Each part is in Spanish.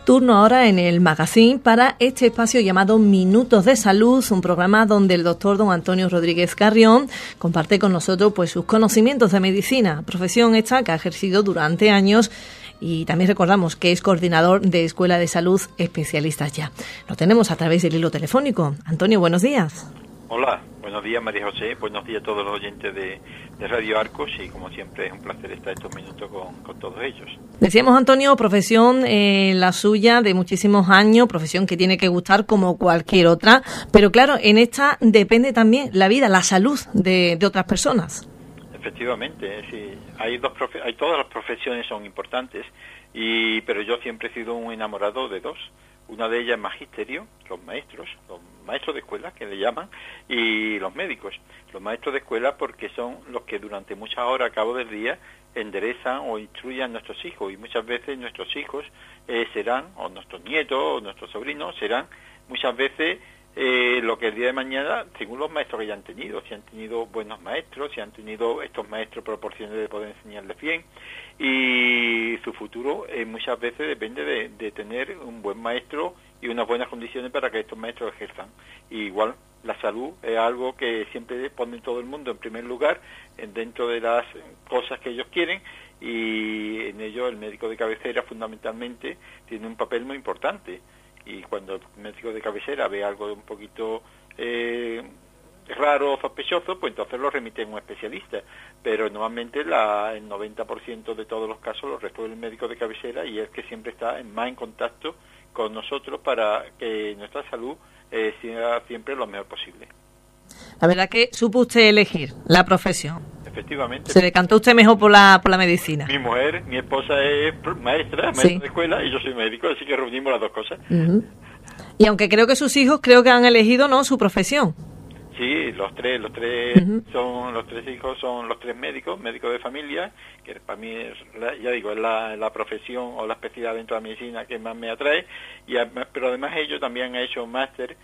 Turno ahora en el magazine para este espacio llamado Minutos de Salud, un programa donde el doctor don Antonio Rodríguez Carrión comparte con nosotros pues sus conocimientos de medicina, profesión esta que ha ejercido durante años, y también recordamos que es coordinador de Escuela de Salud Especialistas Ya. Lo tenemos a través del hilo telefónico. Antonio, buenos días. Hola, buenos días María José, buenos días a todos los oyentes de Radio Arcos, y como siempre es un placer estar estos minutos con todos ellos. Decíamos, Antonio, profesión la suya de muchísimos años, profesión que tiene que gustar como cualquier otra, pero claro, en esta depende también la vida, la salud de otras personas. Efectivamente, sí, hay todas las profesiones son importantes, pero yo siempre he sido un enamorado de dos. Una de ellas es magisterio, los maestros de escuela que le llaman, y los médicos. Los maestros de escuela porque son los que durante muchas horas a cabo del día enderezan o instruyen a nuestros hijos, y muchas veces nuestros hijos serán, o nuestros nietos, o nuestros sobrinos serán muchas veces lo que el día de mañana, según los maestros que ya han tenido, si han tenido buenos maestros, si han tenido estos maestros proporciones de poder enseñarles bien, y su futuro muchas veces depende de tener un buen maestro y unas buenas condiciones para que estos maestros ejerzan. Y igual, la salud es algo que siempre pone todo el mundo en primer lugar, dentro de las cosas que ellos quieren, y en ello el médico de cabecera fundamentalmente tiene un papel muy importante. Y cuando el médico de cabecera ve algo un poquito raro o sospechoso, pues entonces lo remite a un especialista. Pero normalmente el 90% de todos los casos lo resuelve el médico de cabecera, y es que siempre está más en contacto con nosotros para que nuestra salud sea siempre lo mejor posible. La verdad que supo usted elegir la profesión. Efectivamente. Se decantó usted mejor por la medicina. Mi esposa es maestra sí, de escuela, y yo soy médico, así que reunimos las dos cosas. Uh-huh. Y aunque creo que sus hijos que han elegido su profesión. Sí, los tres uh-huh, son los tres hijos, son los tres médicos de familia, que para mí es la profesión o la especialidad dentro de la medicina que más me atrae, pero además ellos también han hecho un máster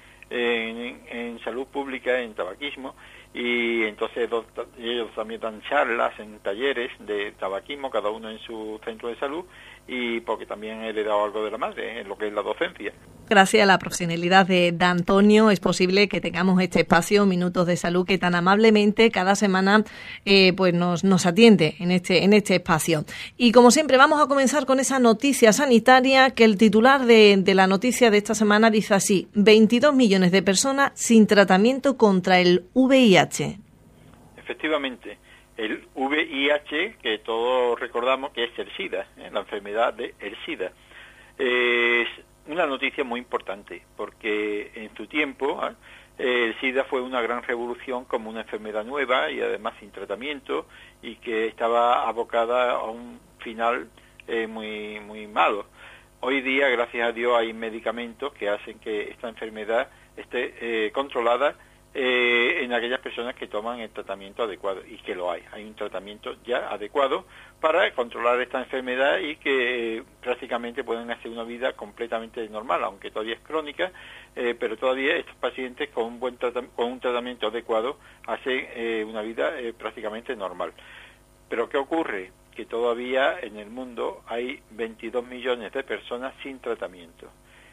en salud pública, en tabaquismo, y entonces ellos también dan charlas en talleres de tabaquismo, cada uno en su centro de salud, y porque también he heredado algo de la madre en lo que es la docencia. Gracias a la profesionalidad de Antonio es posible que tengamos este espacio Minutos de Salud que tan amablemente cada semana pues nos atiende en este espacio. Y como siempre vamos a comenzar con esa noticia sanitaria, que el titular de la noticia de esta semana dice así: 22 millones de personas sin tratamiento contra el VIH. Efectivamente, el VIH, que todos recordamos que es el SIDA, la enfermedad del SIDA, es una noticia muy importante, porque en su tiempo el SIDA fue una gran revolución como una enfermedad nueva y además sin tratamiento, y que estaba abocada a un final muy, muy malo. Hoy día, gracias a Dios, hay medicamentos que hacen que esta enfermedad esté controlada en aquellas personas que toman el tratamiento adecuado, y que lo hay. Hay un tratamiento ya adecuado para controlar esta enfermedad, y que prácticamente pueden hacer una vida completamente normal, aunque todavía es crónica, pero todavía estos pacientes con un tratamiento adecuado hacen una vida prácticamente normal. Pero ¿qué ocurre? Que todavía en el mundo hay 22 millones de personas sin tratamiento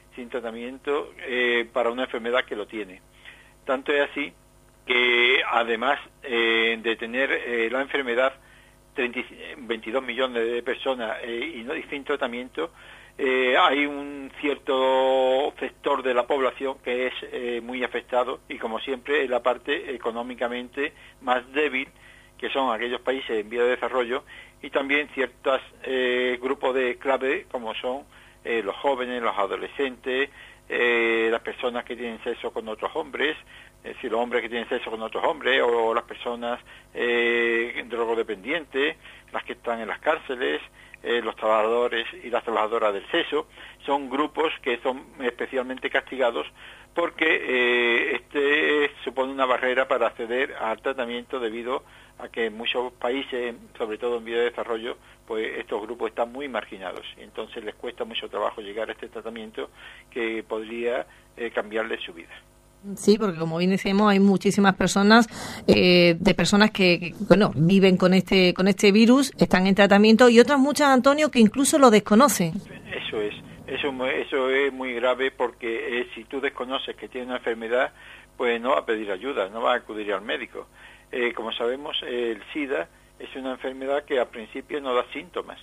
para una enfermedad que lo tiene. Tanto es así que además de tener la enfermedad 22 millones de personas y sin tratamiento, hay un cierto sector de la población que es muy afectado, y como siempre en la parte económicamente más débil, que son aquellos países en vía de desarrollo, y también ciertos grupos de clave como son los jóvenes, los adolescentes, las personas que tienen sexo con otros hombres, es decir, los hombres que tienen sexo con otros hombres, o las personas drogodependientes, las que están en las cárceles, los trabajadores y las trabajadoras del sexo. Son grupos que son especialmente castigados porque este supone una barrera para acceder al tratamiento, debido a que en muchos países, sobre todo en vía de desarrollo, pues estos grupos están muy marginados, y entonces les cuesta mucho trabajo llegar a este tratamiento que podría cambiarles su vida. Sí, porque como bien decíamos, hay muchísimas personas que viven con este virus, están en tratamiento, y otras muchas, Antonio, que incluso lo desconocen. Eso es. Eso es muy grave porque si tú desconoces que tienes una enfermedad, pues no va a pedir ayuda, no va a acudir al médico. Como sabemos, el SIDA es una enfermedad que al principio no da síntomas.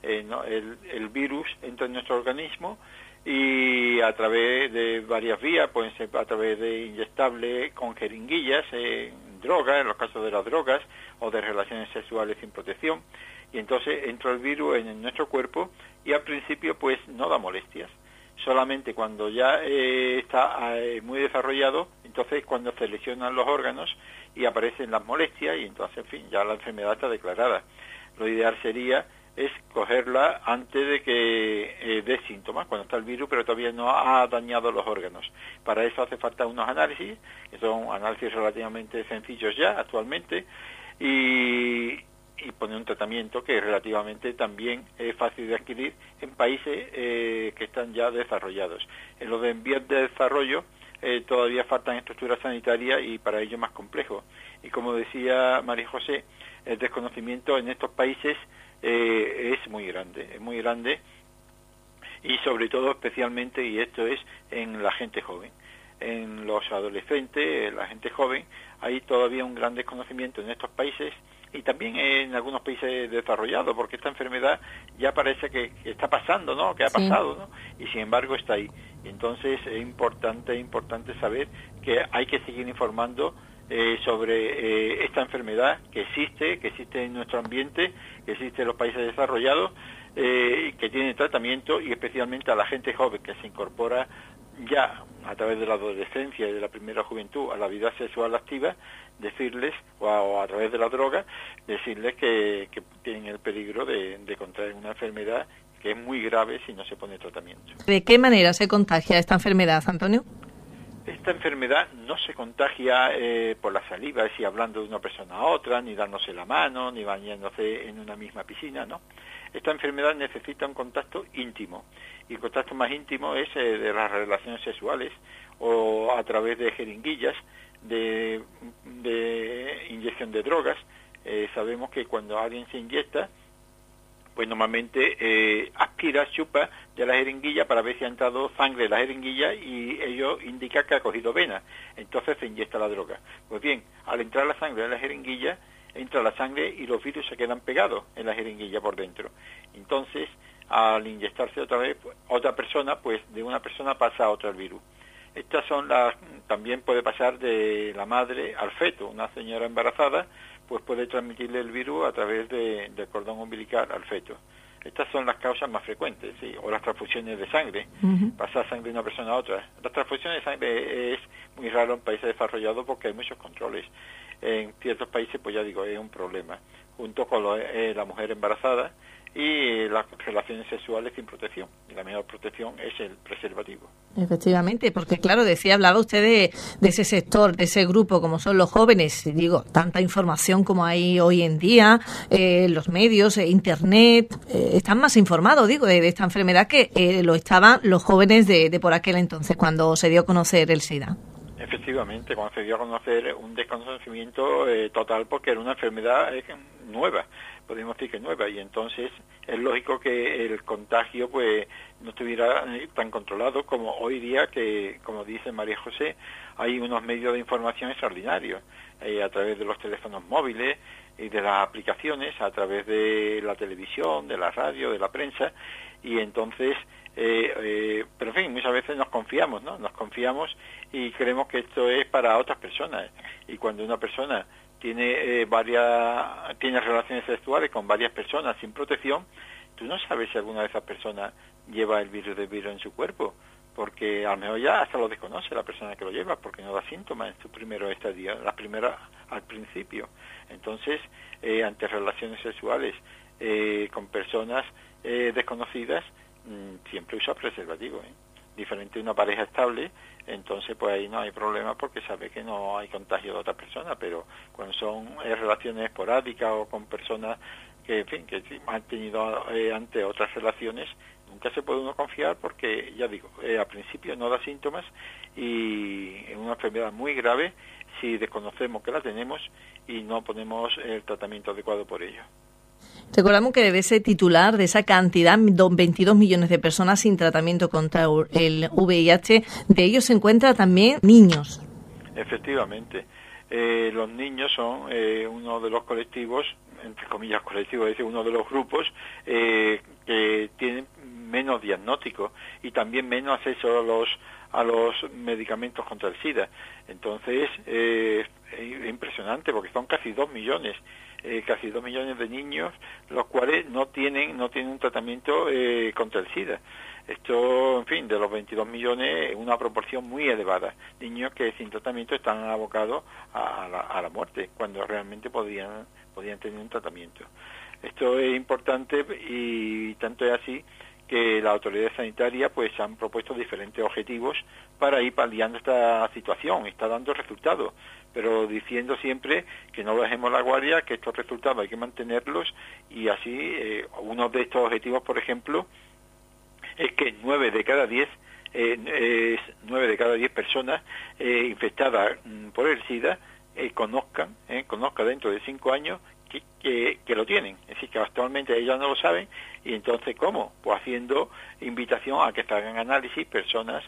El virus entra en nuestro organismo y a través de varias vías, pueden ser a través de inyectables con jeringuillas, drogas, en los casos de las drogas, o de relaciones sexuales sin protección, y entonces entra el virus en nuestro cuerpo y al principio pues no da molestias. Solamente cuando ya está muy desarrollado, entonces cuando se lesionan los órganos y aparecen las molestias y entonces, en fin, ya la enfermedad está declarada. Lo ideal sería es cogerla antes de que dé síntomas, cuando está el virus, pero todavía no ha dañado los órganos. Para eso hace falta unos análisis, que son análisis relativamente sencillos ya actualmente, y poner un tratamiento que relativamente también es fácil de adquirir en países que están ya desarrollados. En los de vías de desarrollo todavía faltan estructuras sanitarias y para ello más complejo. Y como decía María José, el desconocimiento en estos países es muy grande y sobre todo especialmente, y esto es en la gente joven, en los adolescentes, la gente joven, hay todavía un gran desconocimiento en estos países y también en algunos países desarrollados, porque esta enfermedad ya parece que está pasando, ¿no? Que ha pasado, ¿no? Y sin embargo está ahí. Y entonces es importante saber que hay que seguir informando sobre esta enfermedad que existe en nuestro ambiente, que existe en los países desarrollados, que tiene tratamiento, y especialmente a la gente joven que se incorpora ya a través de la adolescencia y de la primera juventud a la vida sexual activa, decirles, o a través de la droga, decirles que tienen el peligro de contraer una enfermedad que es muy grave si no se pone tratamiento. ¿De qué manera se contagia esta enfermedad, Antonio? Esta enfermedad no se contagia por la saliva, es decir, hablando de una persona a otra, ni dándose la mano, ni bañándose en una misma piscina, ¿no? Esta enfermedad necesita un contacto íntimo, y el contacto más íntimo es de las relaciones sexuales, o a través de jeringuillas, de inyección de drogas. Sabemos que cuando alguien se inyecta, pues normalmente aspira, chupa de la jeringuilla para ver si ha entrado sangre en la jeringuilla y ello indica que ha cogido vena. Entonces se inyecta la droga. Pues bien, al entrar la sangre en la jeringuilla, entra la sangre y los virus se quedan pegados en la jeringuilla por dentro. Entonces, al inyectarse otra vez otra persona, pues de una persona pasa a otra el virus. Estas son también puede pasar de la madre al feto. Una señora embarazada pues puede transmitirle el virus a través del cordón umbilical al feto. Estas son las causas más frecuentes, ¿sí? O las transfusiones de sangre, pasar sangre de una persona a otra. Las transfusiones de sangre es muy raro en países desarrollados porque hay muchos controles. En ciertos países, pues ya digo, es un problema, junto con la mujer embarazada y las relaciones sexuales sin protección. Y la mejor protección es el preservativo. Efectivamente, porque claro, hablaba usted de ese sector, de ese grupo, como son los jóvenes. Digo, tanta información como hay hoy en día, los medios, Internet, están más informados, digo, de esta enfermedad que lo estaban los jóvenes de por aquel entonces, cuando se dio a conocer el SIDA. Efectivamente, cuando se dio a conocer un desconocimiento total, porque era una enfermedad nueva, podemos decir que nueva, y entonces es lógico que el contagio pues no estuviera tan controlado como hoy día, que, como dice María José, hay unos medios de información extraordinarios, a través de los teléfonos móviles y de las aplicaciones, a través de la televisión, de la radio, de la prensa, y entonces pero en fin, muchas veces nos confiamos, ¿no? Nos confiamos y creemos que esto es para otras personas, y cuando una persona tiene relaciones sexuales con varias personas sin protección, tú no sabes si alguna de esas personas lleva el virus del virus en su cuerpo, porque a lo mejor ya hasta lo desconoce la persona que lo lleva, porque no da síntomas en su primer estadio, las primeras al principio. Entonces, ante relaciones sexuales con personas desconocidas, siempre usa preservativo, diferente a una pareja estable. Entonces pues ahí no hay problema porque sabe que no hay contagio de otra persona, pero cuando son relaciones esporádicas o con personas que, en fin, que han tenido ante otras relaciones, nunca se puede uno confiar porque, ya digo, al principio no da síntomas y es una enfermedad muy grave si desconocemos que la tenemos y no ponemos el tratamiento adecuado por ello. Recordamos que de ese titular, de esa cantidad, 22 millones de personas sin tratamiento contra el VIH, de ellos se encuentran también niños. Efectivamente. Los niños son uno de los colectivos, entre comillas colectivos, es decir, uno de los grupos que tienen menos diagnóstico y también menos acceso a los medicamentos contra el SIDA. Entonces, es impresionante porque son casi 2 millones. Casi 2 millones de niños, los cuales no tienen un tratamiento contra el SIDA. Esto, en fin, de los 22 millones, es una proporción muy elevada. Niños que sin tratamiento están abocados a la muerte, cuando realmente podían tener un tratamiento. Esto es importante y tanto es así que la autoridad sanitaria pues han propuesto diferentes objetivos para ir paliando esta situación. Está dando resultados, pero diciendo siempre que no bajemos la guardia, que estos resultados hay que mantenerlos y así uno de estos objetivos, por ejemplo, es que 9 de cada 10 personas infectadas por el SIDA conozca dentro de 5 años que lo tienen. Es decir, que actualmente ellas no lo saben. Y entonces, ¿cómo? Pues haciendo invitación a que se hagan análisis personas,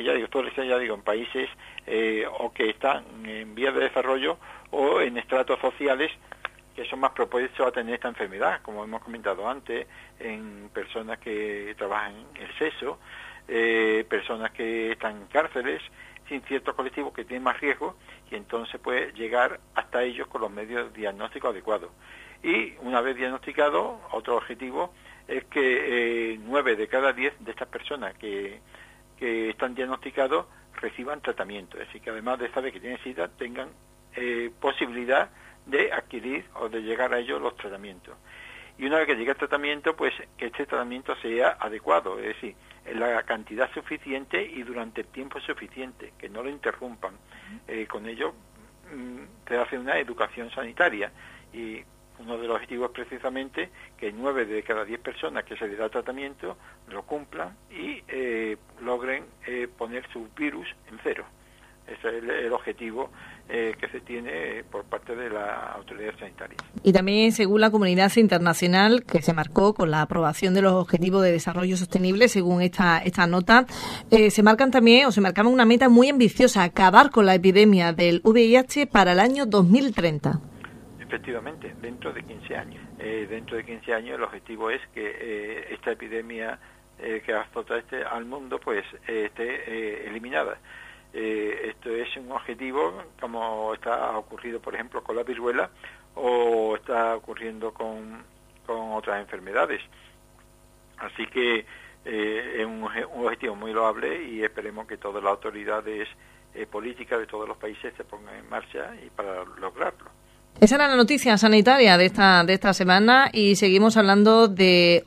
en países o que están en vías de desarrollo o en estratos sociales que son más propensos a tener esta enfermedad, como hemos comentado antes, en personas que trabajan en el sexo, personas que están en cárceles, sin ciertos colectivos que tienen más riesgo, y entonces puede llegar hasta ellos con los medios diagnósticos adecuados. Y una vez diagnosticado, otro objetivo es que 9 de cada 10 de estas personas que están diagnosticados reciban tratamiento, es decir, que además de saber que tienen SIDA, tengan posibilidad de adquirir o de llegar a ellos los tratamientos. Y una vez que llegue el tratamiento, pues que este tratamiento sea adecuado, es decir, en la cantidad suficiente y durante el tiempo suficiente, que no lo interrumpan. Con ello se hace una educación sanitaria y uno de los objetivos es precisamente que 9 de cada 10 personas que se les da tratamiento lo cumplan y logren poner su virus en cero. Ese es el objetivo que se tiene por parte de la autoridad sanitaria. Y también, según la comunidad internacional, que se marcó con la aprobación de los Objetivos de Desarrollo Sostenible, según esta nota, se marcaba una meta muy ambiciosa: acabar con la epidemia del VIH para el año 2030. Efectivamente, dentro de 15 años. Dentro de 15 años el objetivo es que esta epidemia que azota al mundo pues esté eliminada. Esto es un objetivo como está ocurrido, por ejemplo, con la viruela o está ocurriendo con otras enfermedades. Así que es un objetivo muy loable y esperemos que todas las autoridades políticas de todos los países se pongan en marcha y para lograrlo. Esa era la noticia sanitaria de esta semana y seguimos hablando de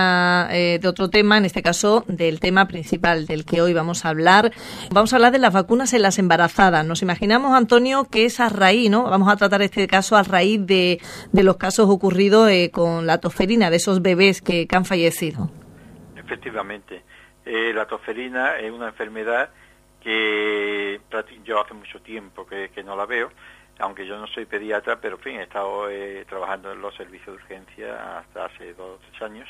otro tema, en este caso del tema principal del que hoy vamos a hablar. Vamos a hablar de las vacunas en las embarazadas. Nos imaginamos, Antonio, que es a raíz, ¿no? Vamos a tratar este caso a raíz de los casos ocurridos con la tosferina, de esos bebés que han fallecido. Efectivamente. La tosferina es una enfermedad que yo hace mucho tiempo que no la veo, aunque yo no soy pediatra, pero en fin, he estado trabajando en los servicios de urgencia hasta hace 2 o 3 años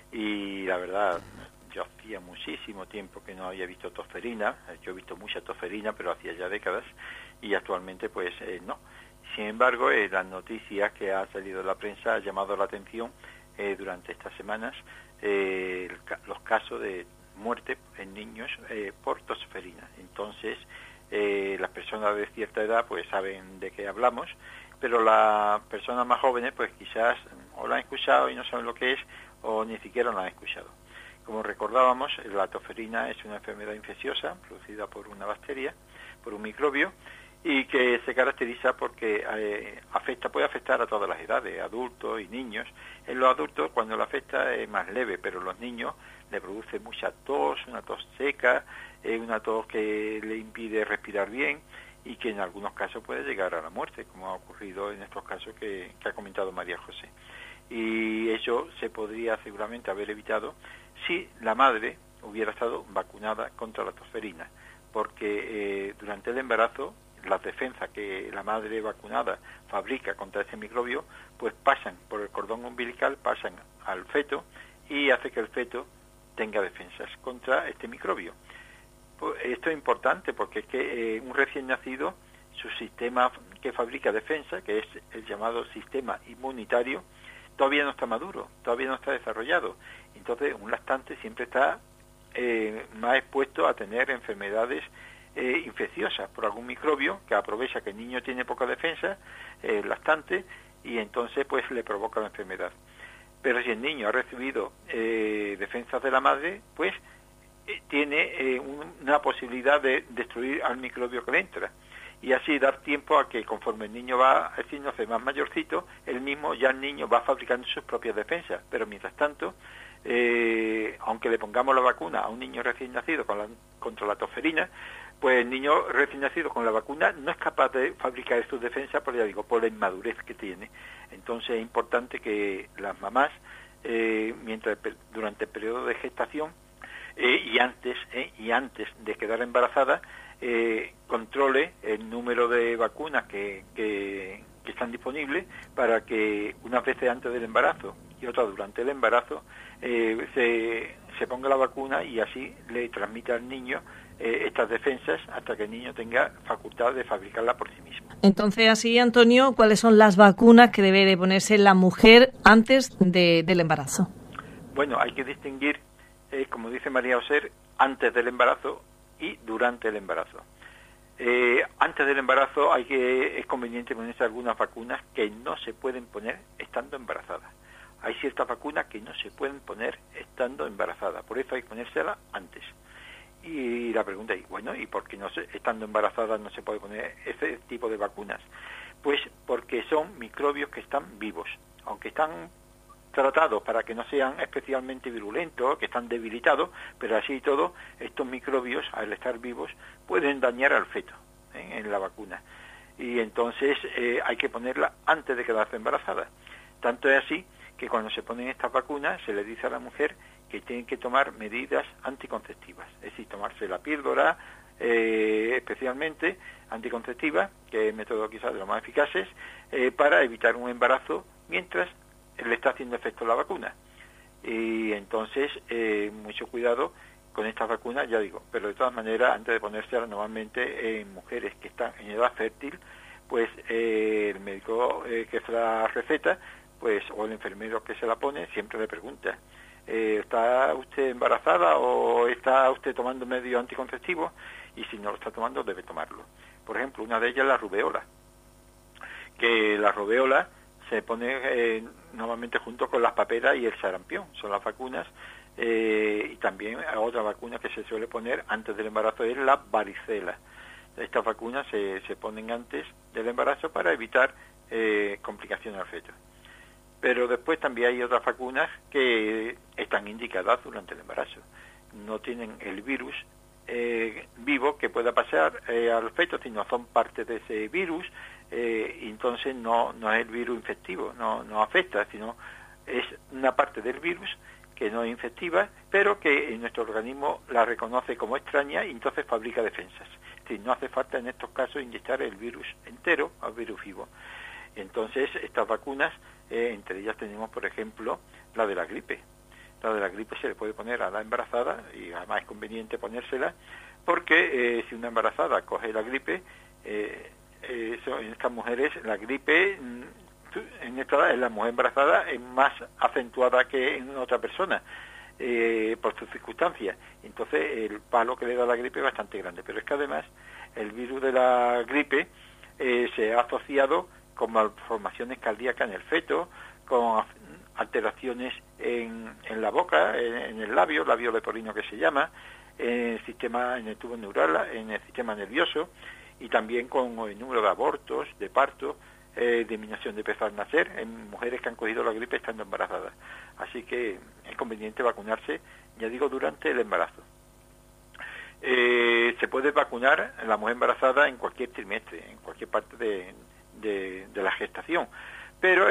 y la verdad, yo hacía muchísimo tiempo que no había visto tosferina. Yo he visto mucha tosferina, pero hacía ya décadas y actualmente pues no. Sin embargo, las noticias que ha salido en la prensa han llamado la atención durante estas semanas los casos de muerte en niños por tosferina. Entonces, las personas de cierta edad pues saben de qué hablamos, pero las personas más jóvenes pues quizás o la han escuchado y no saben lo que es o ni siquiera la han escuchado. Como recordábamos, la tosferina es una enfermedad infecciosa producida por una bacteria, por un microbio, y que se caracteriza porque puede afectar a todas las edades, adultos y niños. En los adultos, cuando la afecta, es más leve, pero los niños le produce mucha tos, una tos seca, una tos que le impide respirar bien y que en algunos casos puede llegar a la muerte, como ha ocurrido en estos casos que ha comentado María José. Y eso se podría seguramente haber evitado si la madre hubiera estado vacunada contra la tosferina, porque durante el embarazo las defensas que la madre vacunada fabrica contra ese microbio, pues pasan por el cordón umbilical, pasan al feto y hace que el feto tenga defensas contra este microbio. Pues esto es importante porque es que un recién nacido, su sistema que fabrica defensa, que es el llamado sistema inmunitario, todavía no está maduro, todavía no está desarrollado. Entonces un lactante siempre está más expuesto a tener enfermedades infecciosas por algún microbio que aprovecha que el niño tiene poca defensa, lactante, y entonces pues le provoca la enfermedad. Pero si el niño ha recibido defensas de la madre, pues tiene una posibilidad de destruir al microbio que le entra, y así dar tiempo a que conforme el niño va haciéndose más mayorcito, el niño va fabricando sus propias defensas. Pero mientras tanto, aunque le pongamos la vacuna a un niño recién nacido contra la tosferina, pues el niño recién nacido con la vacuna no es capaz de fabricar sus defensas, por la inmadurez que tiene. Entonces es importante que las mamás, durante el periodo de gestación y antes de quedar embarazada, controle el número de vacunas que están disponibles, para que unas veces antes del embarazo y otras durante el embarazo se ponga la vacuna, y así le transmite al niño estas defensas hasta que el niño tenga facultad de fabricarla por sí mismo. Entonces, así, Antonio, ¿cuáles son las vacunas que debe de ponerse la mujer antes del embarazo? Bueno, hay que distinguir, como dice María Oser, antes del embarazo y durante el embarazo. Antes del embarazo es conveniente ponerse algunas vacunas que no se pueden poner estando embarazada. Hay ciertas vacunas que no se pueden poner estando embarazada, por eso hay que ponérselas antes. Y la pregunta es, bueno, ¿y por qué estando embarazada no se puede poner ese tipo de vacunas? Pues porque son microbios que están vivos, aunque están tratados para que no sean especialmente virulentos, que están debilitados, pero así y todo, estos microbios, al estar vivos, pueden dañar al feto en la vacuna. Y entonces hay que ponerla antes de quedarse embarazada. Tanto es así que cuando se ponen estas vacunas se le dice a la mujer que tienen que tomar medidas anticonceptivas, es decir, tomarse la píldora, especialmente anticonceptiva, que es el método quizás de los más eficaces, para evitar un embarazo mientras le está haciendo efecto la vacuna. Y entonces, mucho cuidado con estas vacunas, ya digo, pero de todas maneras, antes de ponérselas, normalmente en mujeres que están en edad fértil, pues el médico que se la receta, pues, o el enfermero que se la pone, siempre le pregunta, ¿está usted embarazada o está usted tomando medio anticonceptivo? Y si no lo está tomando, debe tomarlo. Por ejemplo, una de ellas es la rubeola, que la rubeola se pone normalmente junto con las paperas y el sarampión, son las vacunas, y también otra vacuna que se suele poner antes del embarazo es la varicela. Estas vacunas se ponen antes del embarazo para evitar complicaciones al feto. Pero después también hay otras vacunas que están indicadas durante el embarazo. No tienen el virus vivo que pueda pasar al feto, sino son parte de ese virus, y entonces no es el virus infectivo, no afecta, sino es una parte del virus que no es infectiva, pero que en nuestro organismo la reconoce como extraña y entonces fabrica defensas. Es decir, no hace falta en estos casos inyectar el virus entero al virus vivo. Entonces, estas vacunas, entre ellas tenemos, por ejemplo, la de la gripe. La de la gripe se le puede poner a la embarazada, y además es conveniente ponérsela, porque si una embarazada coge la gripe, en estas mujeres la gripe, en la mujer embarazada es más acentuada que en otra persona, por sus circunstancias. Entonces, el palo que le da la gripe es bastante grande. Pero es que además, el virus de la gripe se ha asociado con malformaciones cardíacas en el feto, con alteraciones en la boca, en el labio leporino que se llama, en el tubo neural, en el sistema nervioso, y también con el número de abortos, de parto, disminución de peso al nacer, en mujeres que han cogido la gripe estando embarazadas. Así que es conveniente vacunarse, ya digo, durante el embarazo. Se puede vacunar a la mujer embarazada en cualquier trimestre, en cualquier parte de la gestación, pero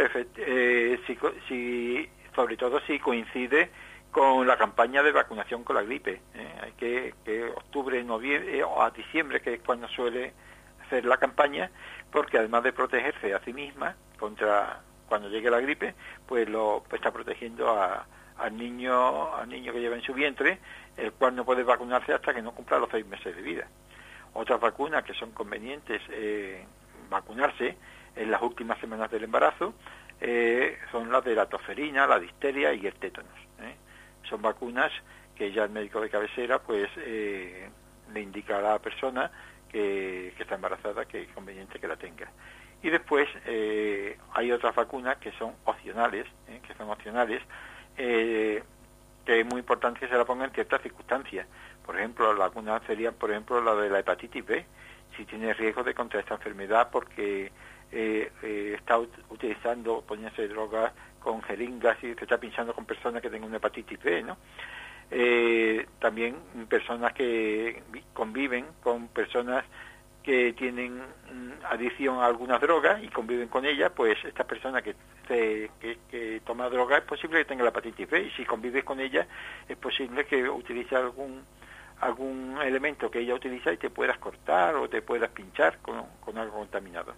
sobre todo si coincide con la campaña de vacunación con la gripe. Hay que octubre, noviembre o a diciembre, que es cuando suele hacer la campaña, porque además de protegerse a sí misma contra cuando llegue la gripe, pues está protegiendo al niño que lleva en su vientre, el cual no puede vacunarse hasta que no cumpla los 6 meses de vida. Otras vacunas que son convenientes vacunarse en las últimas semanas del embarazo son las de la tosferina, la difteria y el tétanos. Son vacunas que ya el médico de cabecera pues le indica a la persona que está embarazada que es conveniente que la tenga. Y después hay otras vacunas que son opcionales, que es muy importante que se la pongan en ciertas circunstancias. Por ejemplo, la vacuna sería, por ejemplo, la de la hepatitis B, si tiene riesgo de contraer esta enfermedad porque está poniéndose drogas con jeringas y se está pinchando con personas que tengan una hepatitis B, ¿no? También personas que conviven con personas que tienen adicción a algunas drogas y conviven con ellas, pues esta persona que toma droga es posible que tenga la hepatitis B, y si convives con ella es posible que utilice algún elemento que ella utiliza y te puedas cortar o te puedas pinchar con algo contaminado.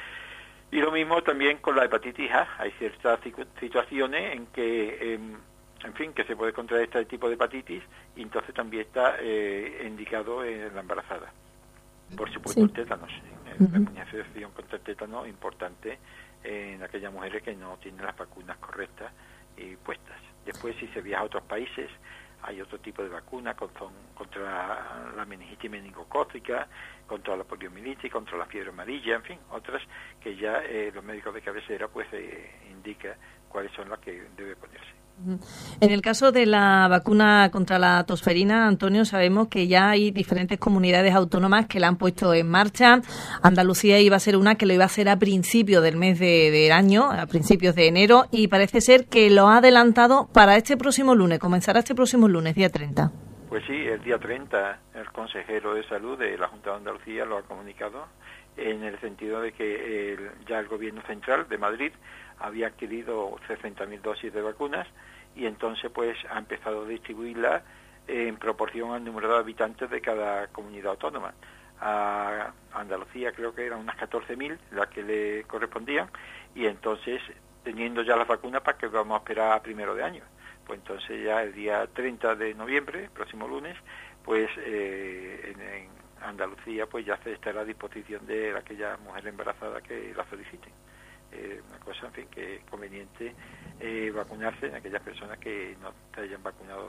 Y lo mismo también con la hepatitis A. Hay ciertas situaciones en que que se puede contraer este tipo de hepatitis, y entonces también está indicado en la embarazada. Por supuesto, sí. El tétanos, la inmunización contra el tétano es importante en aquellas mujeres que no tienen las vacunas correctas y puestas. Después, si se viaja a otros países, hay otro tipo de vacunas contra la meningitis meningocócica, contra la poliomielitis, contra la fiebre amarilla, en fin, otras que ya los médicos de cabecera pues indican cuáles son las que debe ponerse. En el caso de la vacuna contra la tosferina, Antonio, sabemos que ya hay diferentes comunidades autónomas que la han puesto en marcha. Andalucía iba a ser una que lo iba a hacer a principios del mes del año, a principios de enero, y parece ser que lo ha adelantado para este próximo lunes, comenzará este próximo lunes, día 30. Pues sí, el día 30 el consejero de salud de la Junta de Andalucía lo ha comunicado, en el sentido de que ya el gobierno central de Madrid había adquirido 60.000 dosis de vacunas, y entonces pues ha empezado a distribuirlas en proporción al número de habitantes de cada comunidad autónoma. A Andalucía creo que eran unas 14.000 las que le correspondían, y entonces teniendo ya las vacunas, ¿para qué vamos a esperar a primero de año? Pues entonces ya el día 30 de noviembre, próximo lunes, pues en Andalucía pues ya se estará a disposición de aquella mujer embarazada que la solicite. Una cosa, en fin, que es conveniente vacunarse en aquellas personas que no se hayan vacunado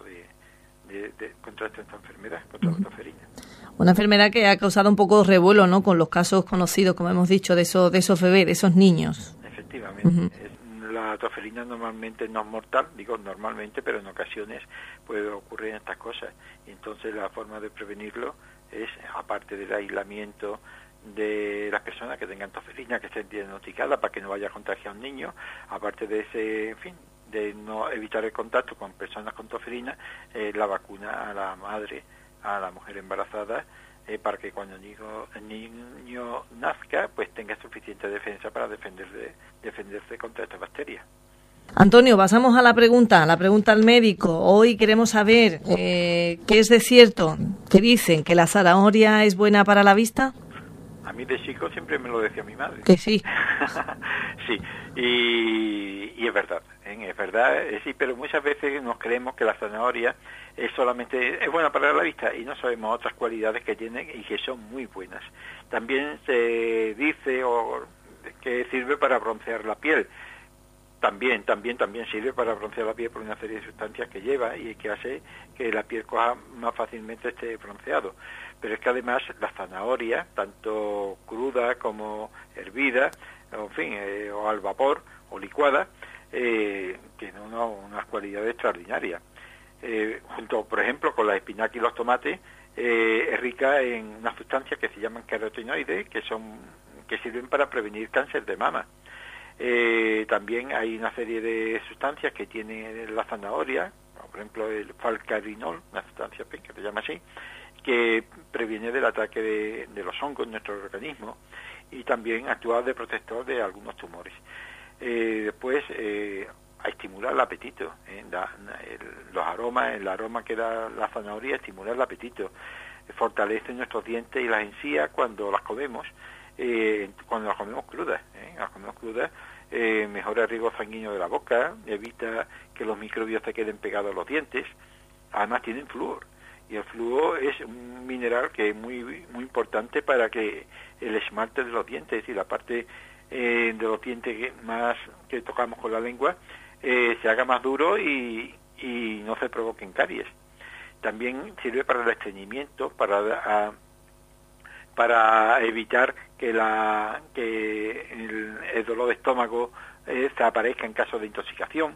contra esta enfermedad, contra la tosferina. Una enfermedad que ha causado un poco de revuelo, ¿no?, con los casos conocidos, como hemos dicho, de esos bebés, de esos niños. Efectivamente. La tosferina normalmente no es mortal, digo normalmente, pero en ocasiones puede ocurrir estas cosas. Y entonces la forma de prevenirlo es, aparte del aislamiento de las personas que tengan tosferina, que estén diagnosticadas para que no vaya a contagiar a un niño, aparte de ese, en fin, de no evitar el contacto con personas con tosferina, la vacuna a la madre, a la mujer embarazada, para que cuando el niño nazca, pues tenga suficiente defensa para defenderse contra esta bacteria. Antonio, pasamos a la pregunta al médico. Hoy queremos saber qué es de cierto, que dicen que la zanahoria es buena para la vista. A mí de chico siempre me lo decía mi madre. Que sí. Sí, y es verdad, sí, pero muchas veces nos creemos que la zanahoria es buena para la vista, y no sabemos otras cualidades que tiene y que son muy buenas. También se dice que sirve para broncear la piel. También sirve para broncear la piel por una serie de sustancias que lleva y que hace que la piel coja más fácilmente este bronceado. Pero es que además la zanahoria, tanto cruda como hervida, en fin, o al vapor o licuada, tiene unas cualidades extraordinarias. Junto, por ejemplo, con las espinacas y los tomates, es rica en unas sustancias que se llaman carotenoides, que sirven para prevenir cáncer de mama. También hay una serie de sustancias que tiene la zanahoria, por ejemplo el falcarinol, una sustancia que se llama así, que previene del ataque de los hongos en nuestro organismo, y también actúa de protector de algunos tumores. Después, a estimular el apetito, los aromas, el aroma que da la zanahoria estimula el apetito, fortalece nuestros dientes y las encías cuando las comemos, cuando las comemos crudas. Las comemos crudas mejora el riego sanguíneo de la boca, evita que los microbios se queden pegados a los dientes. Además tienen flúor, y el flúor es un mineral que es muy muy importante para que el esmalte de los dientes y la parte de los dientes que tocamos con la lengua se haga más duro y no se provoquen caries. También sirve para el estreñimiento, para evitar que el dolor de estómago se aparezca en caso de intoxicación.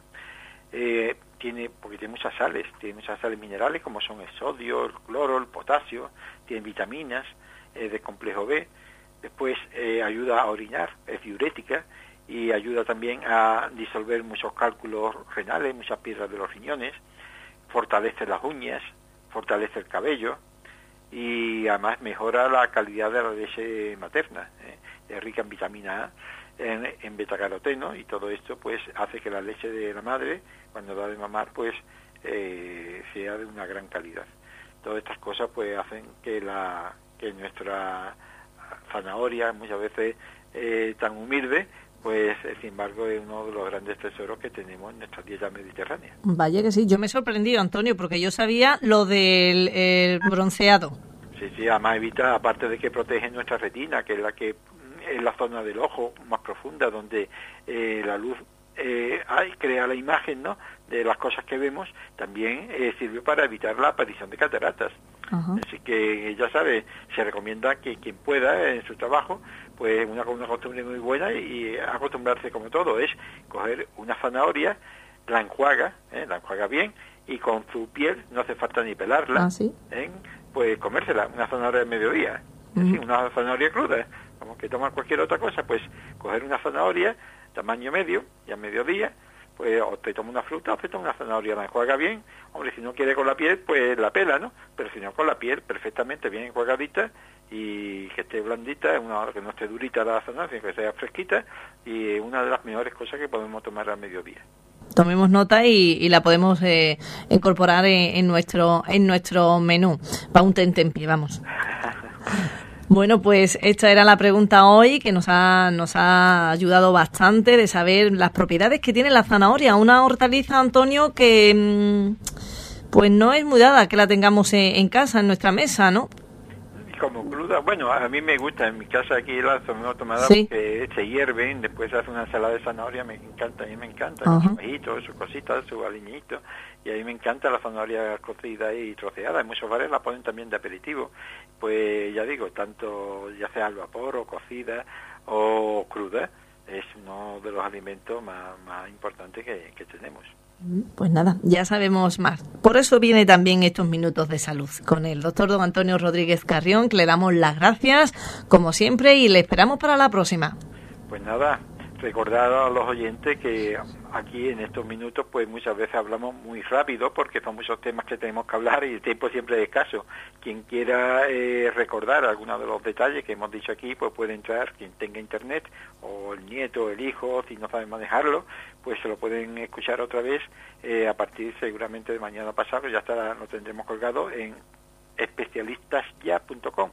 Porque tiene muchas sales minerales como son el sodio, el cloro, el potasio, tiene vitaminas de complejo B. Después ayuda a orinar, es diurética, y ayuda también a disolver muchos cálculos renales, muchas piedras de los riñones, fortalece las uñas, fortalece el cabello, y además mejora la calidad de la leche materna. Es rica en vitamina A, en betacaroteno, y todo esto pues hace que la leche de la madre, cuando da de mamar, pues sea de una gran calidad. Todas estas cosas pues hacen que nuestra zanahoria, muchas veces tan humilde, pues sin embargo es uno de los grandes tesoros que tenemos en nuestra dieta mediterránea. Vaya que sí, yo me he sorprendido, Antonio, porque yo sabía lo del bronceado. Sí, además evita, aparte de que protege nuestra retina, que es la zona del ojo más profunda, donde la luz crea la imagen, ¿no?, de las cosas que vemos, también sirve para evitar la aparición de cataratas. Uh-huh. Así que ya sabe, se recomienda que quien pueda en su trabajo, pues una costumbre muy buena, y acostumbrarse, como todo, es coger una zanahoria, la enjuaga bien, y con su piel no hace falta ni pelarla, ¿sí? Pues comérsela, una zanahoria de mediodía, uh-huh. Una zanahoria cruda, como que tomar cualquier otra cosa, pues coger una zanahoria tamaño medio, y a mediodía, pues o te toma una fruta o te toma una zanahoria, la enjuaga bien. Hombre, si no quiere con la piel, pues la pela, ¿no? Pero si no, con la piel perfectamente bien enjuagadita, y que esté blandita, que no esté durita la zanahoria, sino que sea fresquita, y una de las mejores cosas que podemos tomar al mediodía. Tomemos nota y la podemos incorporar en nuestro menú, para un tentempié, vamos. Bueno, pues esta era la pregunta hoy, que nos ha ayudado bastante de saber las propiedades que tiene la zanahoria, una hortaliza, Antonio, que pues no es muy dada que la tengamos en casa, en nuestra mesa, ¿no? Como cruda, bueno, a mí me gusta, en mi casa aquí la hemos tomado, ¿sí? Porque se hierven, después se hace una ensalada de zanahoria, a mí me encanta, uh-huh. Con sus ajitos, sus cositas, su aliñito, y a mí me encanta la zanahoria cocida y troceada. En muchos bares la ponen también de aperitivo, pues ya digo, tanto ya sea al vapor o cocida o cruda, es uno de los alimentos más importantes que tenemos. Pues nada, ya sabemos más. Por eso viene también estos minutos de salud con el doctor don Antonio Rodríguez Carrión, que le damos las gracias, como siempre, y le esperamos para la próxima. Pues nada, recordar a los oyentes que aquí en estos minutos pues muchas veces hablamos muy rápido porque son muchos temas que tenemos que hablar y el tiempo siempre es escaso. Quien quiera recordar algunos de los detalles que hemos dicho aquí, pues puede entrar, quien tenga internet, o el nieto, el hijo, si no sabe manejarlo, pues se lo pueden escuchar otra vez a partir seguramente de mañana pasado, ya estará, lo tendremos colgado en especialistasya.com.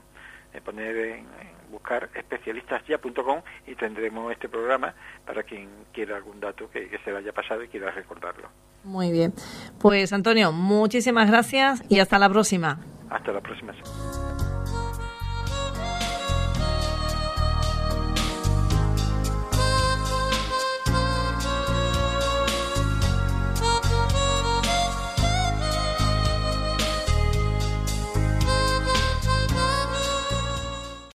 Buscar especialistasya.com y tendremos este programa para quien quiera algún dato que se le haya pasado y quiera recordarlo. Muy bien. Pues Antonio, muchísimas gracias y hasta la próxima. Hasta la próxima.